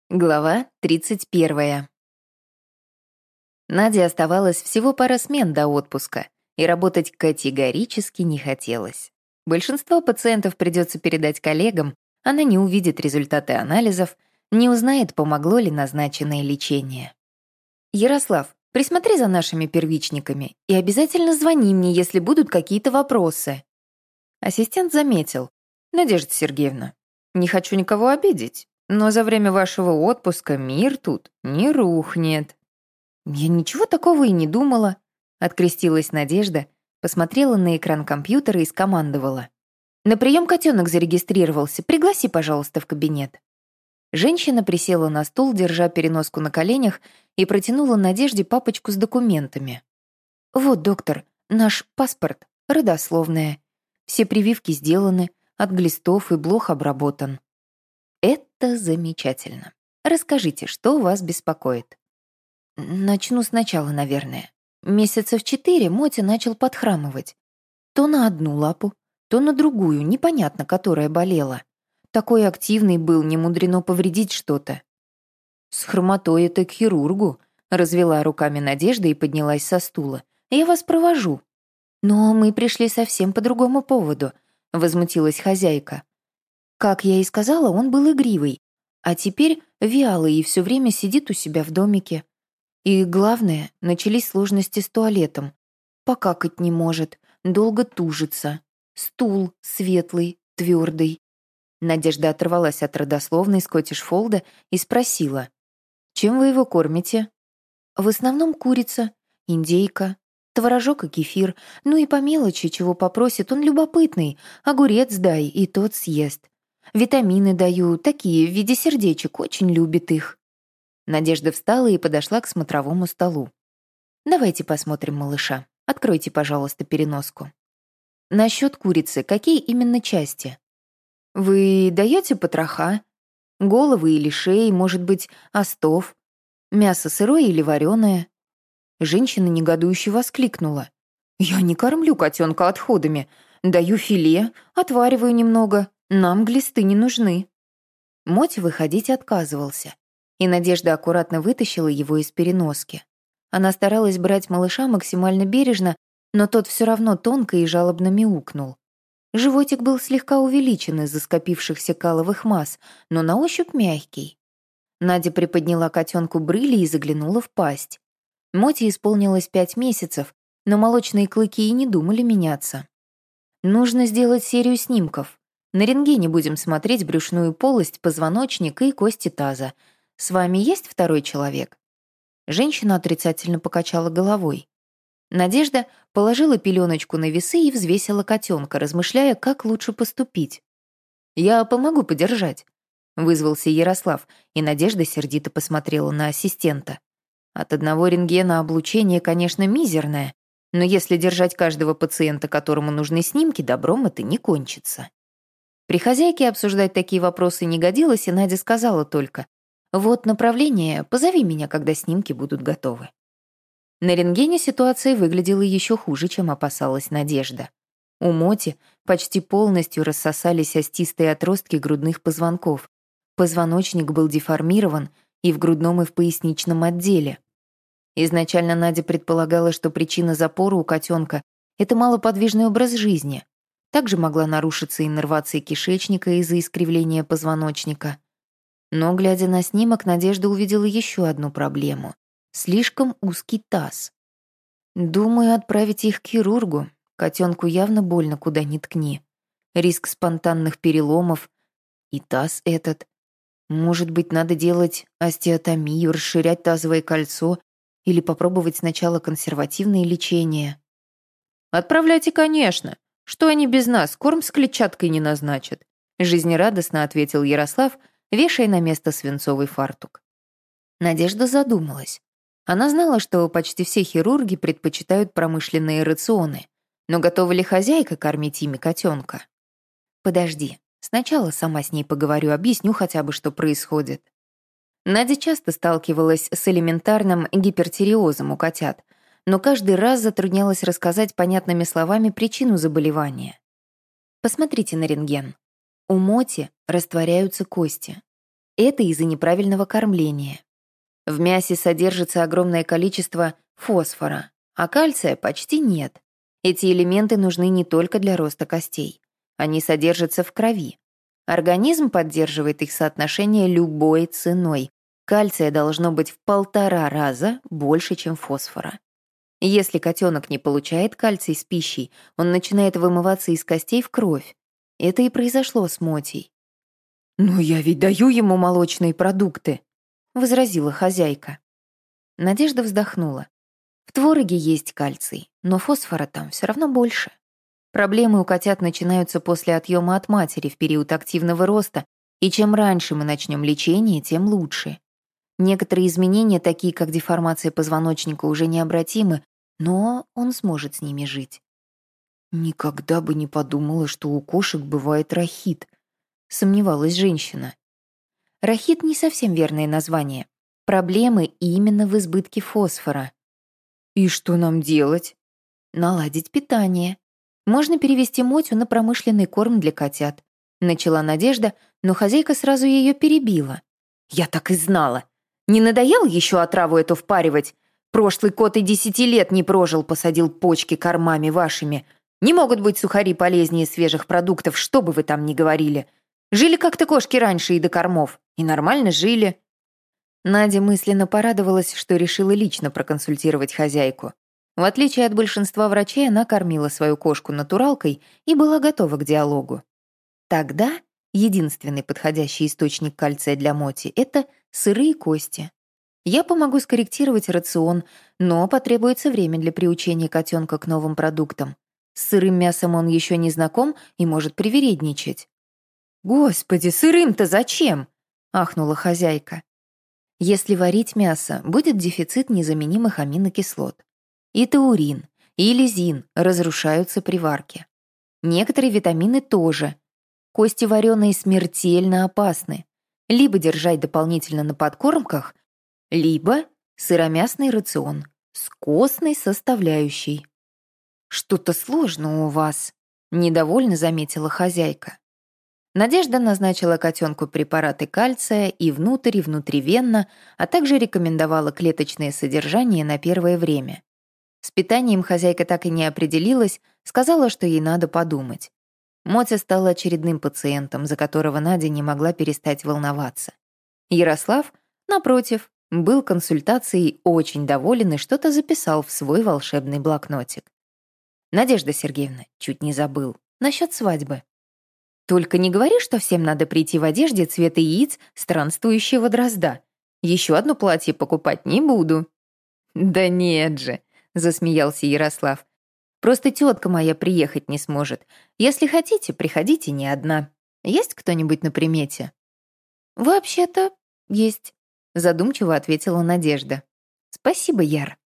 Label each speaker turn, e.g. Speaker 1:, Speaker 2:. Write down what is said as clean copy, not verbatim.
Speaker 1: Глава 31. Наде оставалось всего пара смен до отпуска, и работать категорически не хотелось. Большинство пациентов придется передать коллегам, она не увидит результаты анализов, не узнает, помогло ли назначенное лечение. «Ярослав, присмотри за нашими первичниками и обязательно звони мне, если будут какие-то вопросы». Ассистент заметил. «Надежда Сергеевна, не хочу никого обидеть, но за время вашего отпуска мир тут не рухнет». «Я ничего такого и не думала», — открестилась Надежда, посмотрела на экран компьютера и скомандовала. «На прием котенок зарегистрировался, пригласи, пожалуйста, в кабинет». Женщина присела на стул, держа переноску на коленях, и протянула Надежде папочку с документами. «Вот, доктор, наш паспорт, родословная. Все прививки сделаны, от глистов и блох обработан». «Это замечательно. Расскажите, что вас беспокоит?» «Начну сначала, наверное. Месяца в 4 Мотя начал подхрамывать. То на одну лапу, то на другую, непонятно, которая болела. Такой активный был, не мудрено повредить что-то». «С хромотой это к хирургу», — развела руками Надежда и поднялась со стула. «Я вас провожу». «Но мы пришли совсем по другому поводу», — возмутилась хозяйка. «Как я и сказала, он был игривый, а теперь вялый и все время сидит у себя в домике. И главное, начались сложности с туалетом. Покакать не может, долго тужится. Стул светлый, твердый». Надежда оторвалась от родословной Скоттиш-фолда и спросила: «Чем вы его кормите?» «В основном курица, индейка, творожок и кефир, ну и по мелочи, чего попросит, он любопытный. Огурец дай, и тот съест. Витамины даю, такие, в виде сердечек, очень любит их». Надежда встала и подошла к смотровому столу. «Давайте посмотрим малыша. Откройте, пожалуйста, переноску. Насчет курицы, какие именно части? Вы даете потроха? Головы или шеи, может быть, остов? Мясо сырое или вареное?» Женщина негодующе воскликнула. «Я не кормлю котенка отходами. Даю филе, отвариваю немного. Нам глисты не нужны». Мотя выходить отказывался, и Надежда аккуратно вытащила его из переноски. Она старалась брать малыша максимально бережно, но тот все равно тонко и жалобно мяукнул. Животик был слегка увеличен из-за скопившихся каловых масс, но на ощупь мягкий. Надя приподняла котенку брыли и заглянула в пасть. Моте исполнилось 5 месяцев, но молочные клыки и не думали меняться. «Нужно сделать серию снимков. На рентгене будем смотреть брюшную полость, позвоночник и кости таза. С вами есть второй человек?» Женщина отрицательно покачала головой. Надежда положила пеленочку на весы и взвесила котенка, размышляя, как лучше поступить. «Я помогу подержать», — вызвался Ярослав, и Надежда сердито посмотрела на ассистента. «От одного рентгена облучение, конечно, мизерное, но если держать каждого пациента, которому нужны снимки, добром это не кончится». При хозяйке обсуждать такие вопросы не годилось, и Надя сказала только: «Вот направление, позови меня, когда снимки будут готовы». На рентгене ситуация выглядела еще хуже, чем опасалась Надежда. У Моти почти полностью рассосались остистые отростки грудных позвонков. Позвоночник был деформирован и в грудном, и в поясничном отделе. Изначально Надя предполагала, что причина запора у котенка — это малоподвижный образ жизни. Также могла нарушиться иннервация кишечника из-за искривления позвоночника. Но, глядя на снимок, Надежда увидела еще одну проблему — слишком узкий таз. «Думаю, отправить их к хирургу. Котенку явно больно, куда ни ткни. Риск спонтанных переломов. И таз этот. Может быть, надо делать остеотомию, расширять тазовое кольцо или попробовать сначала консервативное лечение». «Отправляйте, конечно. Что они без нас, корм с клетчаткой не назначат», жизнерадостно ответил Ярослав, вешая на место свинцовый фартук. Надежда задумалась. Она знала, что почти все хирурги предпочитают промышленные рационы, но готова ли хозяйка кормить ими котенка? «Подожди, сначала сама с ней поговорю, объясню хотя бы, что происходит». Надя часто сталкивалась с элементарным гипертиреозом у котят, но каждый раз затруднялась рассказать понятными словами причину заболевания. Посмотрите на рентген. У Моти растворяются кости. Это из-за неправильного кормления. В мясе содержится огромное количество фосфора, а кальция почти нет. Эти элементы нужны не только для роста костей. Они содержатся в крови. Организм поддерживает их соотношение любой ценой. Кальция должно быть в 1,5 раза больше, чем фосфора. Если котенок не получает кальций с пищей, он начинает вымываться из костей в кровь. Это и произошло с Мотей. «Но я ведь даю ему молочные продукты», — возразила хозяйка. Надежда вздохнула. В твороге есть кальций, но фосфора там все равно больше. Проблемы у котят начинаются после отъема от матери в период активного роста, и чем раньше мы начнем лечение, тем лучше. Некоторые изменения, такие как деформация позвоночника, уже необратимы, но он сможет с ними жить. Никогда бы не подумала, что у кошек бывает рахит, сомневалась женщина. Рахит не совсем верное название. Проблемы именно в избытке фосфора. И что нам делать? Наладить питание. Можно перевести Мотю на промышленный корм для котят. Начала Надежда, но хозяйка сразу ее перебила. Я так и знала. Не надоело еще отраву эту впаривать? Прошлый кот и 10 лет не прожил, посадил почки кормами вашими. Не могут быть сухари полезнее свежих продуктов, что бы вы там ни говорили. Жили как-то кошки раньше и до кормов. И нормально жили. Надя мысленно порадовалась, что решила лично проконсультировать хозяйку. В отличие от большинства врачей, она кормила свою кошку натуралкой и была готова к диалогу. Тогда единственный подходящий источник кальция для Моти — это сырые кости. Я помогу скорректировать рацион, но потребуется время для приучения котенка к новым продуктам. С сырым мясом он еще не знаком и может привередничать. «Господи, сырым-то зачем?» — ахнула хозяйка. Если варить мясо, будет дефицит незаменимых аминокислот. И таурин, и лизин разрушаются при варке. Некоторые витамины тоже. Кости вареные смертельно опасны. Либо держать дополнительно на подкормках, либо сыромясный рацион с костной составляющей. «Что-то сложно у вас», — недовольно заметила хозяйка. Надежда назначила котенку препараты кальция и внутрь, и внутривенно, а также рекомендовала клеточное содержание на первое время. С питанием хозяйка так и не определилась, сказала, что ей надо подумать. Мотя стала очередным пациентом, за которого Надя не могла перестать волноваться. Ярослав, напротив, был консультацией очень доволен и что-то записал в свой волшебный блокнотик. «Надежда Сергеевна, чуть не забыл, насчет свадьбы. Только не говори, что всем надо прийти в одежде цвета яиц странствующего дрозда. Еще одно платье покупать не буду». «Да нет же», — засмеялся Ярослав. «Просто тетка моя приехать не сможет. Если хотите, приходите не одна. Есть кто-нибудь на примете?» «Вообще-то есть», — задумчиво ответила Надежда. «Спасибо, Яр».